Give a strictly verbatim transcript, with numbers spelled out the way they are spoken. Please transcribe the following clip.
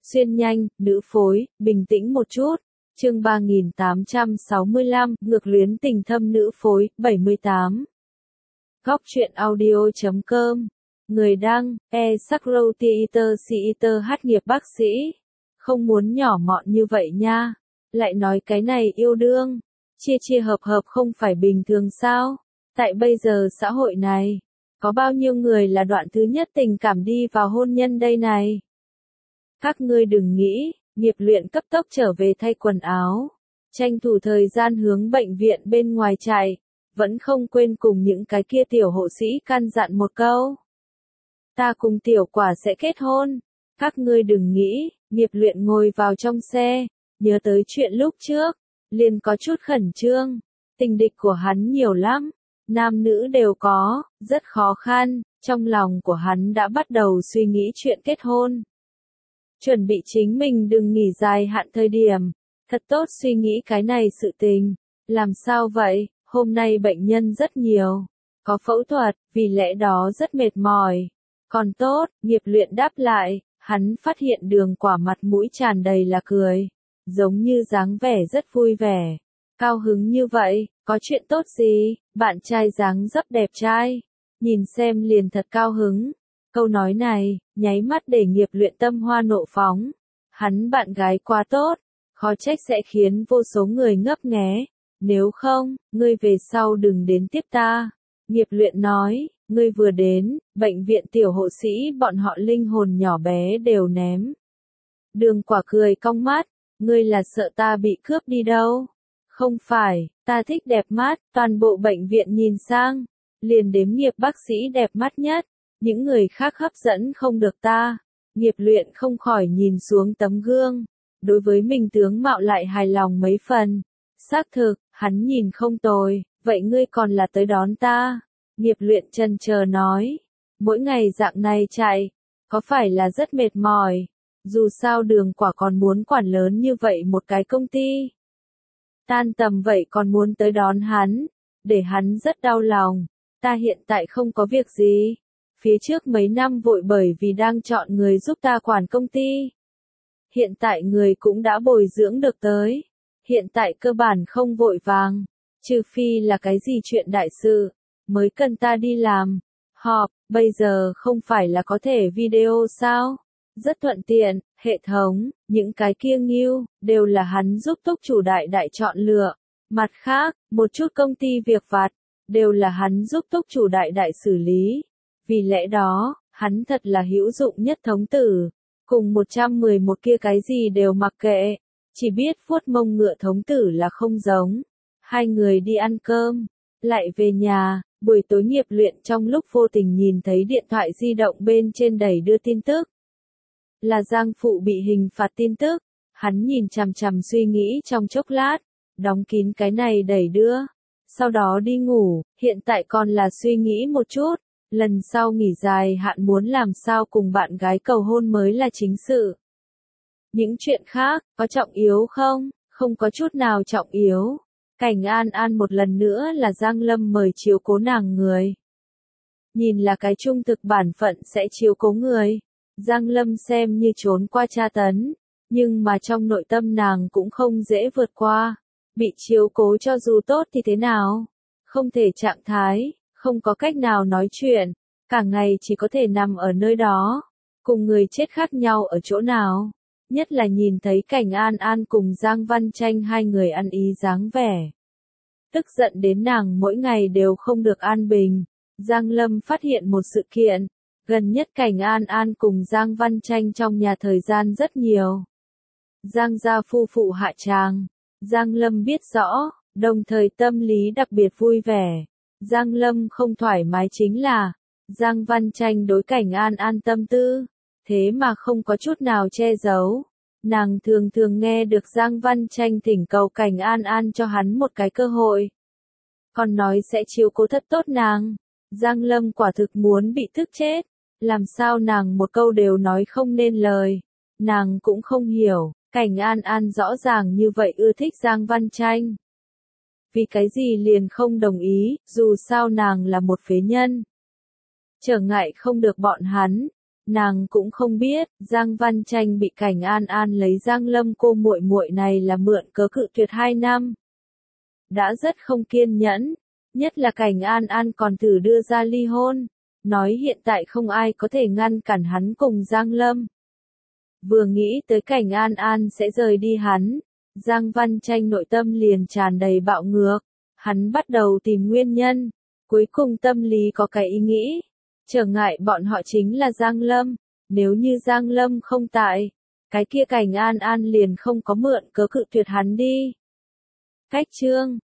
Xuyên nhanh, nữ phối, bình tĩnh một chút. Chương ba nghìn tám trăm sáu mươi lăm, ngược luyến tình thâm nữ phối, bảy mươi tám. Góc truyện audio chấm com. Người đăng, e Sakro Theater Theater hát nghiệp bác sĩ. Không muốn nhỏ mọn như vậy nha. Lại nói cái này yêu đương. Chia chia hợp hợp không phải bình thường sao? Tại bây giờ xã hội này, có bao nhiêu người là đoạn thứ nhất tình cảm đi vào hôn nhân đây này? Các ngươi đừng nghĩ, nghiệp luyện cấp tốc trở về thay quần áo. Tranh thủ thời gian hướng bệnh viện bên ngoài chạy. Vẫn không quên cùng những cái kia tiểu hộ sĩ căn dặn một câu. Ta cùng tiểu quả sẽ kết hôn. Các ngươi đừng nghĩ, nghiệp luyện ngồi vào trong xe, nhớ tới chuyện lúc trước, liền có chút khẩn trương. Tình địch của hắn nhiều lắm, nam nữ đều có, rất khó khăn, trong lòng của hắn đã bắt đầu suy nghĩ chuyện kết hôn. Chuẩn bị chính mình đừng nghỉ dài hạn thời điểm, thật tốt suy nghĩ cái này sự tình. Làm sao vậy, hôm nay bệnh nhân rất nhiều, có phẫu thuật, vì lẽ đó rất mệt mỏi. Còn tốt, nghiệp luyện đáp lại, hắn phát hiện đường quả mặt mũi tràn đầy là cười, giống như dáng vẻ rất vui vẻ. Cao hứng như vậy, có chuyện tốt gì, bạn trai dáng dấp đẹp trai, nhìn xem liền thật cao hứng. Câu nói này, nháy mắt để nghiệp luyện tâm hoa nộ phóng. Hắn bạn gái quá tốt, khó trách sẽ khiến vô số người ngấp nghé. Nếu không, ngươi về sau đừng đến tiếp ta. Nghiệp luyện nói, ngươi vừa đến, bệnh viện tiểu hộ sĩ bọn họ linh hồn nhỏ bé đều ném. Đường quả cười cong mắt, ngươi là sợ ta bị cướp đi đâu? Không phải, ta thích đẹp mắt, toàn bộ bệnh viện nhìn sang, liền đếm nghiệp bác sĩ đẹp mắt nhất. Những người khác hấp dẫn không được ta. Nghiệp luyện không khỏi nhìn xuống tấm gương. Đối với mình tướng mạo lại hài lòng mấy phần. Xác thực, hắn nhìn không tồi, vậy ngươi còn là tới đón ta. Nghiệp luyện chần chờ nói. Mỗi ngày dạng này chạy, có phải là rất mệt mỏi. Dù sao đường quả còn muốn quản lớn như vậy một cái công ty. Tan tầm vậy còn muốn tới đón hắn. Để hắn rất đau lòng. Ta hiện tại không có việc gì. Phía trước mấy năm vội bởi vì đang chọn người giúp ta quản công ty. Hiện tại người cũng đã bồi dưỡng được tới. Hiện tại cơ bản không vội vàng. Trừ phi là cái gì chuyện đại sự, mới cần ta đi làm. Họp, bây giờ không phải là có thể video sao? Rất thuận tiện, hệ thống, những cái kia nghiêu, đều là hắn giúp túc chủ đại đại chọn lựa. Mặt khác, một chút công ty việc vặt, đều là hắn giúp túc chủ đại đại xử lý. Vì lẽ đó, hắn thật là hữu dụng nhất thống tử. Cùng một trăm mười một kia cái gì đều mặc kệ. Chỉ biết vuốt mông ngựa thống tử là không giống. Hai người đi ăn cơm. Lại về nhà, buổi tối nghiệp luyện trong lúc vô tình nhìn thấy điện thoại di động bên trên đẩy đưa tin tức. Là Giang Phụ bị hình phạt tin tức. Hắn nhìn chằm chằm suy nghĩ trong chốc lát. Đóng kín cái này đẩy đưa. Sau đó đi ngủ, hiện tại còn là suy nghĩ một chút. Lần sau nghỉ dài hạn muốn làm sao cùng bạn gái cầu hôn mới là chính sự. Những chuyện khác, có trọng yếu không? Không có chút nào trọng yếu. Cảnh An An một lần nữa là Giang Lâm mời chiếu cố nàng người. Nhìn là cái trung thực bản phận sẽ chiếu cố người. Giang Lâm xem như trốn qua tra tấn. Nhưng mà trong nội tâm nàng cũng không dễ vượt qua. Bị chiếu cố cho dù tốt thì thế nào? Không thể trạng thái. Không có cách nào nói chuyện, cả ngày chỉ có thể nằm ở nơi đó, cùng người chết khác nhau ở chỗ nào. Nhất là nhìn thấy cảnh An An cùng Giang Văn Tranh hai người ăn ý dáng vẻ. Tức giận đến nàng mỗi ngày đều không được an bình. Giang Lâm phát hiện một sự kiện, gần nhất cảnh An An cùng Giang Văn Tranh trong nhà thời gian rất nhiều. Giang gia phu phụ hạ tràng, Giang Lâm biết rõ, đồng thời tâm lý đặc biệt vui vẻ. Giang Lâm không thoải mái chính là, Giang Văn Tranh đối cảnh An An tâm tư, thế mà không có chút nào che giấu. Nàng thường thường nghe được Giang Văn Tranh thỉnh cầu cảnh An An cho hắn một cái cơ hội. Còn nói sẽ chiếu cố thật tốt nàng. Giang Lâm quả thực muốn bị tức chết. Làm sao nàng một câu đều nói không nên lời. Nàng cũng không hiểu, cảnh An An rõ ràng như vậy ưa thích Giang Văn Tranh. Vì cái gì liền không đồng ý, dù sao nàng là một phế nhân. Trở ngại không được bọn hắn, Nàng cũng không biết, Giang Văn Tranh bị Cảnh An An lấy Giang Lâm cô muội muội này là mượn cớ cự tuyệt hai năm. Đã rất không kiên nhẫn, nhất là Cảnh An An còn thử đưa ra ly hôn, nói hiện tại không ai có thể ngăn cản hắn cùng Giang Lâm. Vừa nghĩ tới Cảnh An An sẽ rời đi hắn, Giang Văn Tranh nội tâm liền tràn đầy bạo ngược, hắn bắt đầu tìm nguyên nhân, cuối cùng tâm lý có cái ý nghĩ, trở ngại bọn họ chính là Giang Lâm, nếu như Giang Lâm không tại, cái kia Cảnh An An liền không có mượn cớ cự tuyệt hắn đi. Cách chương